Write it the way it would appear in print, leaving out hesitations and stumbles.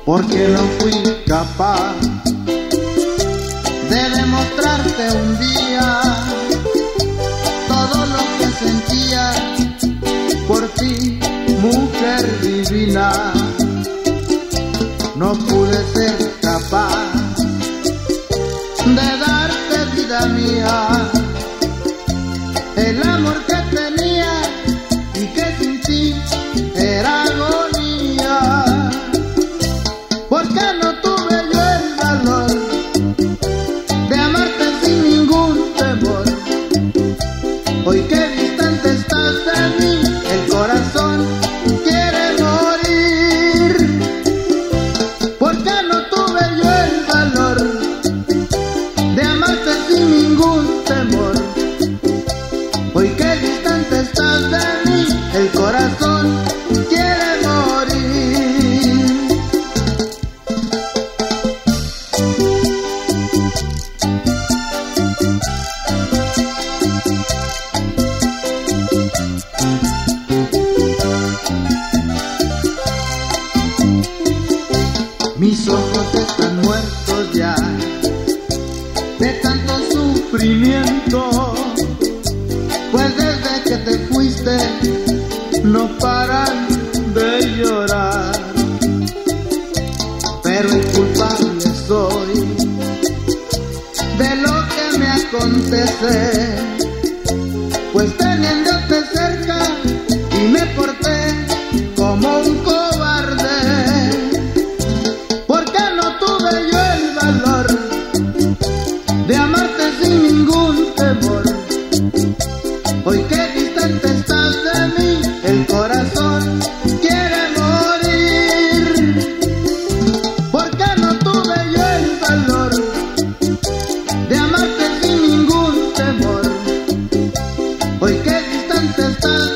porque no fui capaz de demostrarte un día todo lo que sentía por ti, mujer divina. No pude ser capaz de darte, vida mía, el amor que tenía y que sin ti era agonía. Porque no tuve yo el valor de amarte sin ningún temor. Hoy que distante estás de mí, el corazón quiere morir. Porque no tuve yo el valor de amarte sin ningún temor. Hoy que distante estás de mí, el corazón quiere morir. Mis ojos están muertos ya de tanto sufrimiento, pues desde que te fuiste no paran de llorar. Pero el culpable soy de lo que me acontece, pues teniéndote cerca y me porté como un cobarde. Porque no tuve yo el valor de amarte sin ningún temor. Hoy que distante estás de mí, el corazón quiere morir. Porque no tuve yo el valor de amarte sin ningún temor. Hoy que distante estás